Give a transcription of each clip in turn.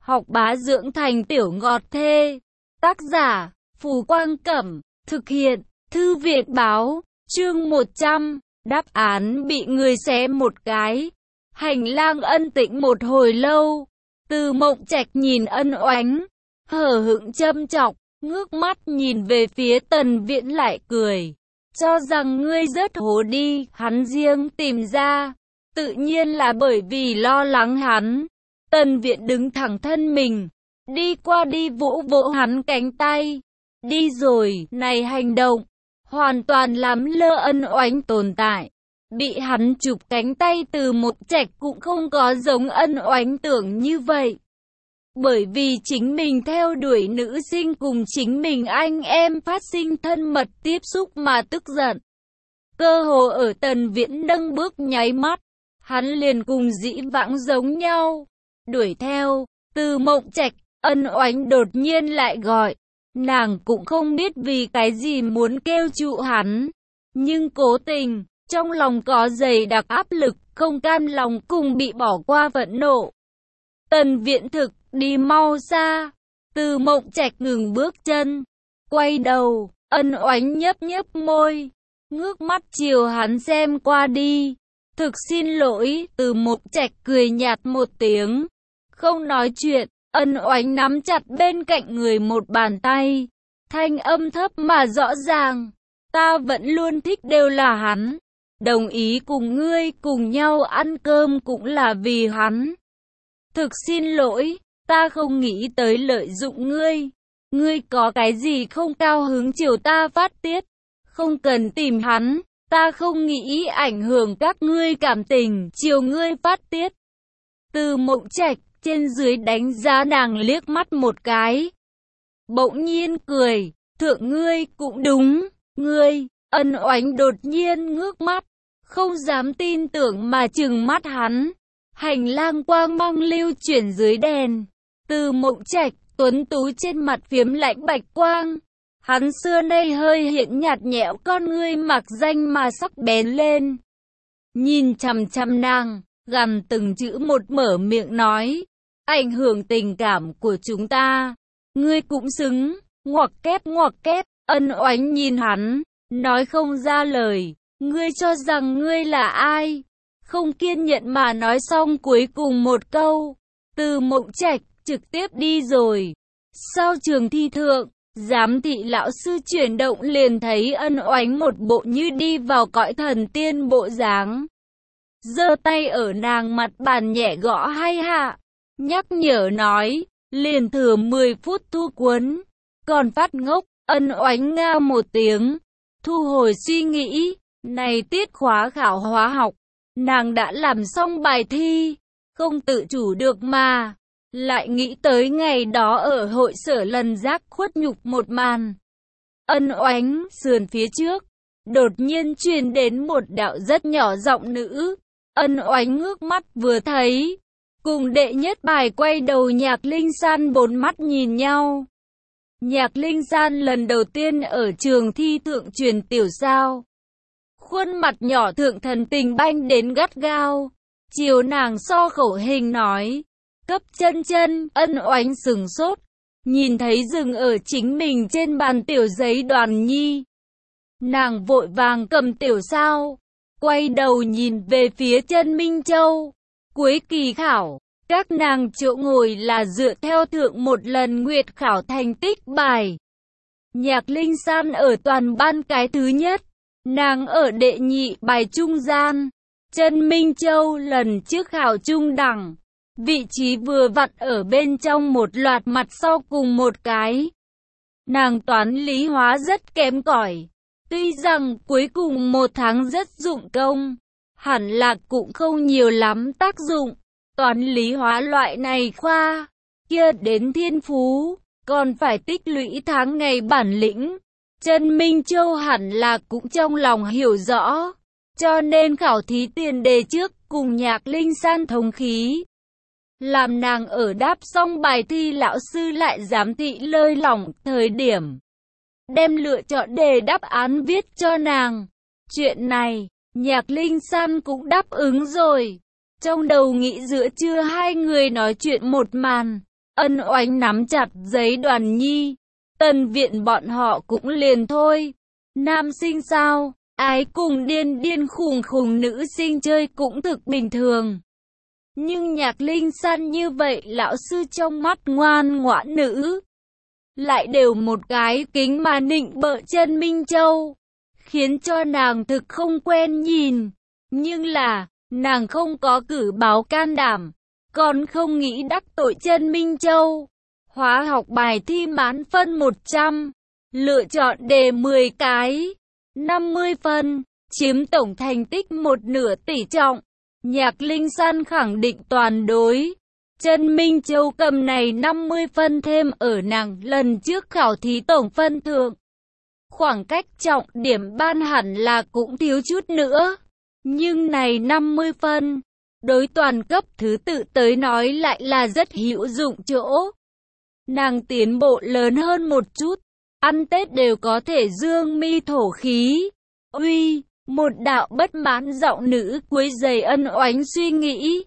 học bá dưỡng thành tiểu ngọt thê. Tác giả, Phù Quang Cẩm, thực hiện, Thư viện Báo, chương 100, đáp án bị người xé một cái. Hành lang ân tĩnh một hồi lâu, Từ Mộng Trạch nhìn Ân Oánh, hờ hững châm chọc, ngước mắt nhìn về phía Tần Viễn lại cười. Cho rằng ngươi rất hố đi, hắn riêng tìm ra, tự nhiên là bởi vì lo lắng hắn. Tần Viễn đứng thẳng thân mình, đi qua đi vỗ vỗ hắn cánh tay. Đi rồi, này hành động, hoàn toàn làm lơ Ân Oánh tồn tại. Bị hắn chụp cánh tay Từ Mộng Trạch cũng không có giống Ân Oánh tưởng như vậy. Bởi vì chính mình theo đuổi nữ sinh cùng chính mình anh em phát sinh thân mật tiếp xúc mà tức giận. Cơ hồ ở Tần Viễn nâng bước nháy mắt, hắn liền cùng dĩ vãng giống nhau. Đuổi theo, Từ Mộng Trạch, Ân Oánh đột nhiên lại gọi. Nàng cũng không biết vì cái gì muốn kêu trụ hắn. Nhưng cố tình, trong lòng có dày đặc áp lực, không cam lòng cùng bị bỏ qua phẫn nộ. Tần Viễn thực, đi mau xa. Từ Mộng Trạch ngừng bước chân, quay đầu, Ân Oánh nhấp nhấp môi, ngước mắt chiều hắn xem qua đi. Thực xin lỗi, Từ Mộng Trạch cười nhạt một tiếng, không nói chuyện. Ân Oánh nắm chặt bên cạnh người một bàn tay, thanh âm thấp mà rõ ràng. Ta vẫn luôn thích đều là hắn, đồng ý cùng ngươi cùng nhau ăn cơm cũng là vì hắn. Thực xin lỗi, ta không nghĩ tới lợi dụng ngươi. Ngươi có cái gì không cao hứng chiều ta phát tiết, không cần tìm hắn, ta không nghĩ ảnh hưởng các ngươi cảm tình chiều ngươi phát tiết. Từ Mộng Trạch trên dưới đánh giá nàng liếc mắt một cái, bỗng nhiên cười, thượng ngươi cũng đúng, ngươi. Ân Oánh đột nhiên ngước mắt, không dám tin tưởng mà trừng mắt hắn. Hành lang quang mang lưu chuyển dưới đèn, Từ Mộng Trạch tuấn tú trên mặt phiếm lạnh bạch quang. Hắn xưa nay hơi hiện nhạt nhẽo con ngươi mặc danh mà sắc bén lên, nhìn chằm chằm nàng, gằn từng chữ một mở miệng nói, ảnh hưởng tình cảm của chúng ta, ngươi cũng xứng. Ngoặc kép. Ân Oánh nhìn hắn, nói không ra lời. Ngươi cho rằng ngươi là ai? Không kiên nhẫn mà nói xong cuối cùng một câu, Từ Mộng Trạch trực tiếp đi rồi. Sau trường thi thượng, giám thị lão sư chuyển động liền thấy Ân Oánh một bộ như đi vào cõi thần tiên bộ dáng, giơ tay ở nàng mặt bàn nhẹ gõ hai hạ, nhắc nhở nói, liền thừa 10 phút thu cuốn. Còn phát ngốc. Ân Oánh nga một tiếng, thu hồi suy nghĩ. Này tiết khóa khảo hóa học, nàng đã làm xong bài thi, không tự chủ được mà. Lại nghĩ tới ngày đó ở hội sở lần giác khuất nhục một màn. Ân Oánh, sườn phía trước, đột nhiên truyền đến một đạo rất nhỏ giọng nữ. Ân Oánh ngước mắt vừa thấy, cùng đệ nhất bài quay đầu Nhạc Linh San bốn mắt nhìn nhau. Nhạc Linh San lần đầu tiên ở trường thi thượng truyền tiểu sao. Khuôn mặt nhỏ thượng thần tình banh đến gắt gao, chiều nàng so khẩu hình nói, cấp chân. Ân Oánh sừng sốt, nhìn thấy dừng ở chính mình trên bàn tiểu giấy đoàn nhi. Nàng vội vàng cầm tiểu sao, quay đầu nhìn về phía Chân Minh Châu. Cuối kỳ khảo, các nàng chỗ ngồi là dựa theo thượng một lần nguyệt khảo thành tích bài. Nhạc Linh San ở toàn ban cái thứ nhất, nàng ở đệ nhị bài trung gian. Chân Minh Châu lần trước khảo trung đẳng, vị trí vừa vặn ở bên trong một loạt mặt sau cùng một cái. Nàng toán lý hóa rất kém cỏi, tuy rằng cuối cùng một tháng rất dụng công, hẳn là cũng không nhiều lắm tác dụng. Toán lý hóa loại này khoa, kia đến thiên phú, còn phải tích lũy tháng ngày bản lĩnh. Chân Minh Châu hẳn là cũng trong lòng hiểu rõ, cho nên khảo thí tiền đề trước cùng Nhạc Linh San thống khí. Làm nàng ở đáp xong bài thi lão sư lại giám thị lơi lỏng thời điểm, đem lựa chọn đề đáp án viết cho nàng. Chuyện này, Nhạc Linh San cũng đáp ứng rồi. Trong đầu nghĩ giữa trưa hai người nói chuyện một màn, Ân Oánh nắm chặt giấy Đoàn Nhi. Tân viện bọn họ cũng liền thôi. Nam sinh sao, ái cùng điên điên khùng khùng nữ sinh chơi cũng thực bình thường. Nhưng Nhạc Linh San như vậy lão sư trong mắt ngoan ngoãn nữ. Lại đều một cái kính mà nịnh bợ Chân Minh Châu. Khiến cho nàng thực không quen nhìn. Nhưng là, nàng không có cử báo can đảm. Còn không nghĩ đắc tội Chân Minh Châu. Hóa học bài thi mãn phân 100. Lựa chọn đề 10 cái. 50 phân. Chiếm tổng thành tích một nửa tỷ trọng. Nhạc Linh San khẳng định toàn đối. Chân Minh Châu cầm này 50 phân thêm ở nàng lần trước khảo thí tổng phân thượng. Khoảng cách trọng điểm ban hẳn là cũng thiếu chút nữa. Nhưng này 50 phân, đối toàn cấp thứ tự tới nói lại là rất hữu dụng chỗ. Nàng tiến bộ lớn hơn một chút, ăn Tết đều có thể dương mi thổ khí. Uy, một đạo bất mãn giọng nữ quấy rầy Ân Oánh suy nghĩ.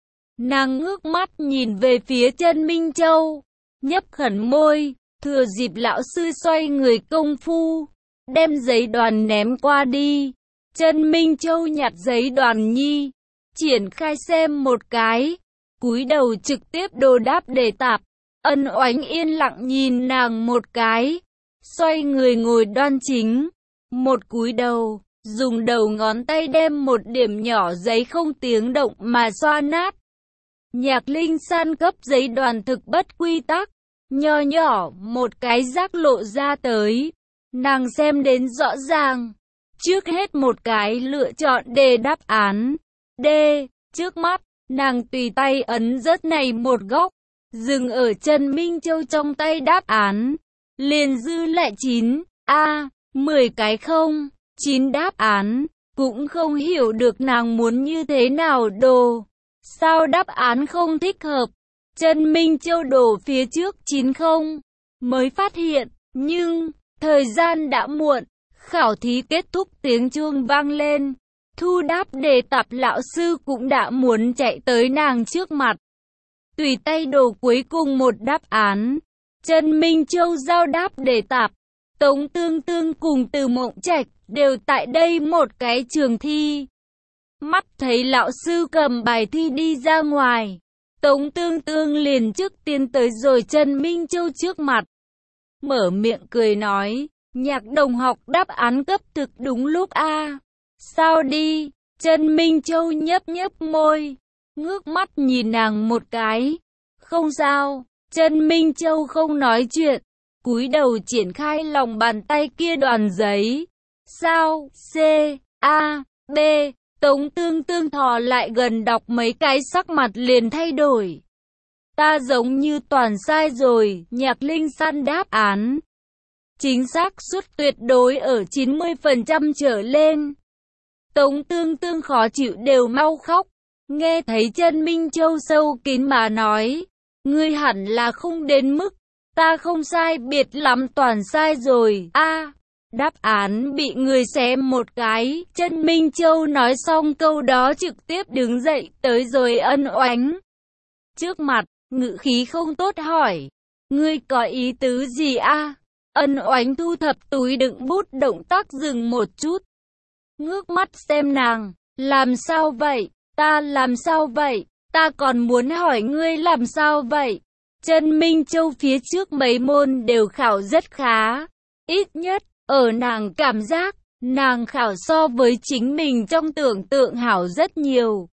Nàng ngước mắt nhìn về phía Chân Minh Châu, nhấp khẩn môi, thừa dịp lão sư xoay người công phu, đem giấy đoàn ném qua đi. Chân Minh Châu nhặt giấy Đoàn Nhi, triển khai xem một cái, cúi đầu trực tiếp đồ đáp đề tạp. Ân Oánh yên lặng nhìn nàng một cái, xoay người ngồi đoan chính, một cúi đầu, dùng đầu ngón tay đem một điểm nhỏ giấy không tiếng động mà xoa nát. Nhạc Linh San cấp giấy đoàn thực bất quy tắc, nho nhỏ một cái rác lộ ra tới, nàng xem đến rõ ràng. Trước hết một cái lựa chọn đề đáp án. D. Trước mắt, nàng tùy tay ấn rớt này một góc, dừng ở Chân Minh Châu trong tay đáp án. Liền dư lại 9. 10 cái không, 9 đáp án, cũng không hiểu được nàng muốn như thế nào đồ. Sao đáp án không thích hợp? Chân Minh Châu đổ phía trước 9 không, mới phát hiện, nhưng, thời gian đã muộn. Khảo thí kết thúc tiếng chuông vang lên. Thu đáp đề tạp lão sư cũng đã muốn chạy tới nàng trước mặt. Tùy tay đổ cuối cùng một đáp án. Chân Minh Châu giao đáp đề tạp. Tống Tương Tương cùng Từ Mộng Trạch đều tại đây một cái trường thi. Mắt thấy lão sư cầm bài thi đi ra ngoài. Tống Tương Tương liền trước tiên tới rồi Chân Minh Châu trước mặt. Mở miệng cười nói. Nhạc đồng học đáp án cấp thực đúng lúc a. Sao đi? Chân Minh Châu nhấp nhấp môi, ngước mắt nhìn nàng một cái. Không sao. Chân Minh Châu không nói chuyện, cúi đầu triển khai lòng bàn tay kia đoàn giấy. Sao? C, A, B. Tống Tương Tương thò lại gần đọc mấy cái sắc mặt liền thay đổi. Ta giống như toàn sai rồi. Nhạc Linh San đáp án chính xác suất tuyệt đối ở 90% trở lên. Tống Tương Tương khó chịu đều mau khóc. Nghe thấy Chân Minh Châu sâu kín mà nói. Ngươi hẳn là không đến mức. Ta không sai biệt lắm toàn sai rồi. Đáp án bị người xé một cái. Chân Minh Châu nói xong câu đó trực tiếp đứng dậy tới rồi Ân Oánh trước mặt, ngữ khí không tốt hỏi. Ngươi có ý tứ gì a? Ân Oánh thu thập túi đựng bút động tác dừng một chút. Ngước mắt xem nàng. Làm sao vậy? Ta làm sao vậy? Ta còn muốn hỏi ngươi làm sao vậy? Chân Minh Châu phía trước mấy môn đều khảo rất khá. Ít nhất, ở nàng cảm giác, nàng khảo so với chính mình trong tưởng tượng hảo rất nhiều.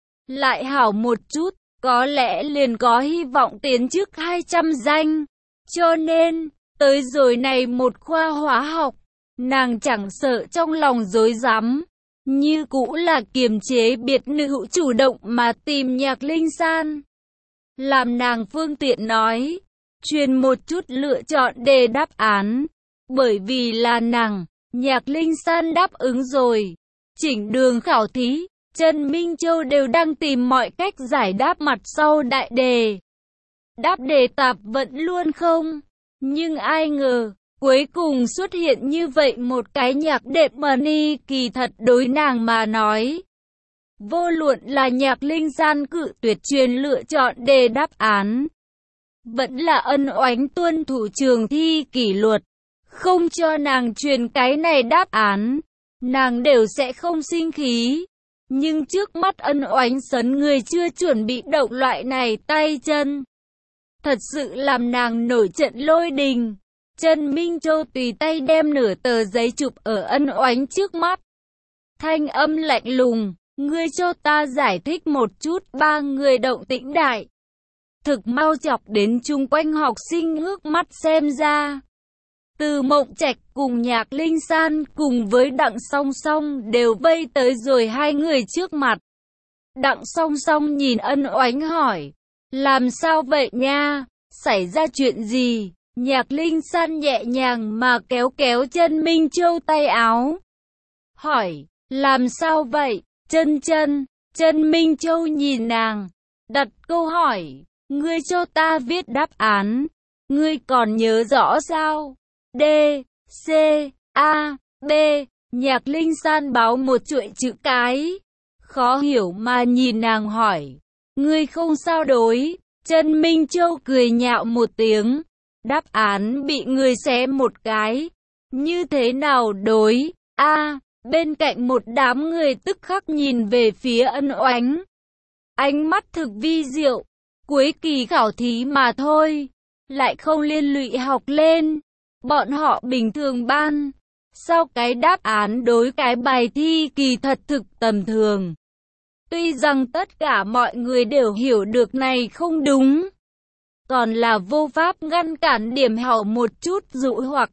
Lại hảo một chút, có lẽ liền có hy vọng tiến trước 200 danh. Cho nên, tới rồi này một khoa hóa học, nàng chẳng sợ trong lòng rối rắm, như cũ là kiềm chế biệt nữ chủ động mà tìm Nhạc Linh San. Làm nàng phương tiện nói, truyền một chút lựa chọn đề đáp án, bởi vì là nàng, Nhạc Linh San đáp ứng rồi. Chỉnh đường khảo thí, Chân Minh Châu đều đang tìm mọi cách giải đáp mặt sau đại đề. Đáp đề tạp vẫn luôn không. Nhưng ai ngờ, cuối cùng xuất hiện như vậy một cái nhạc đệm money kỳ thật đối nàng mà nói. Vô luận là Nhạc Linh San cự tuyệt truyền lựa chọn đề đáp án. vẫn là Ân Oánh tuân thủ trường thi kỷ luật, không cho nàng truyền cái này đáp án, nàng đều sẽ không sinh khí. Nhưng trước mắt Ân Oánh sấn người chưa chuẩn bị động loại này tay chân, thật sự làm nàng nổi trận lôi đình. Trần Minh Châu tùy tay đem nửa tờ giấy chụp ở Ân Oánh trước mắt. Thanh âm lạnh lùng, ngươi cho ta giải thích một chút. Ba người động tĩnh đại, thực mau chọc đến chung quanh học sinh ngước mắt xem ra. Từ Mộng Trạch cùng Nhạc Linh San cùng với Đặng Song Song đều vây tới rồi hai người trước mặt. Đặng Song Song nhìn Ân Oánh hỏi, làm sao vậy nha, xảy ra chuyện gì? Nhạc Linh San nhẹ nhàng mà kéo kéo Trần Minh Châu tay áo, hỏi, làm sao vậy? Trần Minh Châu nhìn nàng, đặt câu hỏi, ngươi cho ta viết đáp án, ngươi còn nhớ rõ sao? D, C, A, B. Nhạc Linh San báo một chuỗi chữ cái, khó hiểu mà nhìn nàng hỏi, ngươi không sao đối? Trần Minh Châu cười nhạo một tiếng, đáp án bị ngươi xé một cái, như thế nào đối? A. Bên cạnh một đám người tức khắc nhìn về phía Ân Oánh, ánh mắt thực vi diệu, cuối kỳ khảo thí mà thôi, lại không liên lụy học lên. Bọn họ bình thường ban, sao cái đáp án đối cái bài thi kỳ thật thực tầm thường. Tuy rằng tất cả mọi người đều hiểu được này không đúng, còn là vô pháp ngăn cản điểm hậu một chút dụ hoặc.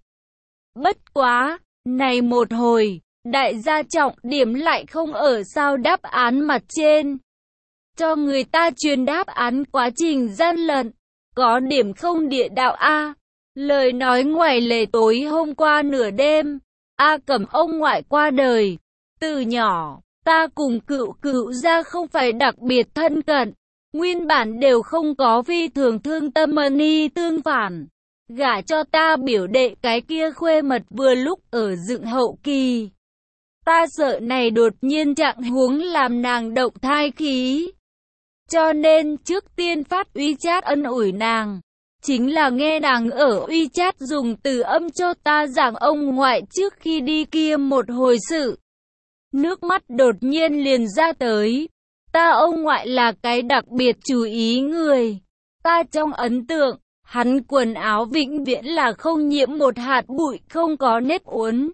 Bất quá, này một hồi, đại gia trọng điểm lại không ở sao đáp án mặt trên. Cho người ta truyền đáp án quá trình gian lận, có điểm không địa đạo A. Lời nói ngoài lề tối hôm qua nửa đêm, A Cẩm ông ngoại qua đời. Từ nhỏ, ta cùng cựu gia không phải đặc biệt thân cận, nguyên bản đều không có phi thường thương tâm ni tương phản. Gả cho ta biểu đệ cái kia khuê mật vừa lúc ở dựng hậu kỳ. Ta sợ này đột nhiên trạng huống làm nàng động thai khí. Cho nên trước tiên phát WeChat ân ủi nàng. Chính là nghe nàng ở WeChat dùng từ âm cho ta giảng ông ngoại trước khi đi kia một hồi sự. Nước mắt đột nhiên liền ra tới. Ta ông ngoại là cái đặc biệt chú ý người. Ta trong ấn tượng, hắn quần áo vĩnh viễn là không nhiễm một hạt bụi, không có nếp uốn.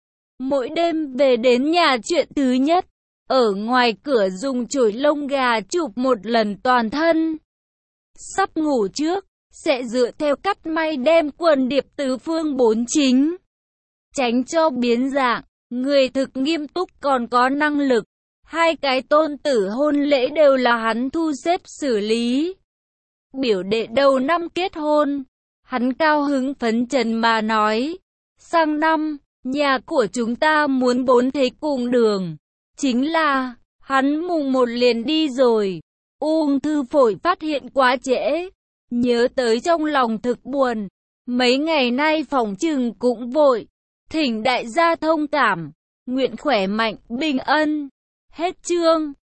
Mỗi đêm về đến nhà chuyện thứ nhất, ở ngoài cửa dùng chổi lông gà chụp một lần toàn thân. Sắp ngủ trước, sẽ dựa theo cắt may đem quần điệp tứ phương bốn chính. Tránh cho biến dạng, người thực nghiêm túc còn có năng lực. Hai cái tôn tử hôn lễ đều là hắn thu xếp xử lý. Biểu đệ đầu năm kết hôn, hắn cao hứng phấn chấn mà nói, sang năm, nhà của chúng ta muốn 4 thế cùng đường. Chính là, hắn mùng 1 liền đi rồi, ung thư phổi phát hiện quá trễ. Nhớ tới trong lòng thực buồn, mấy ngày nay phòng trừng cũng vội, thỉnh đại gia thông cảm, nguyện khỏe mạnh, bình ân. Hết chương.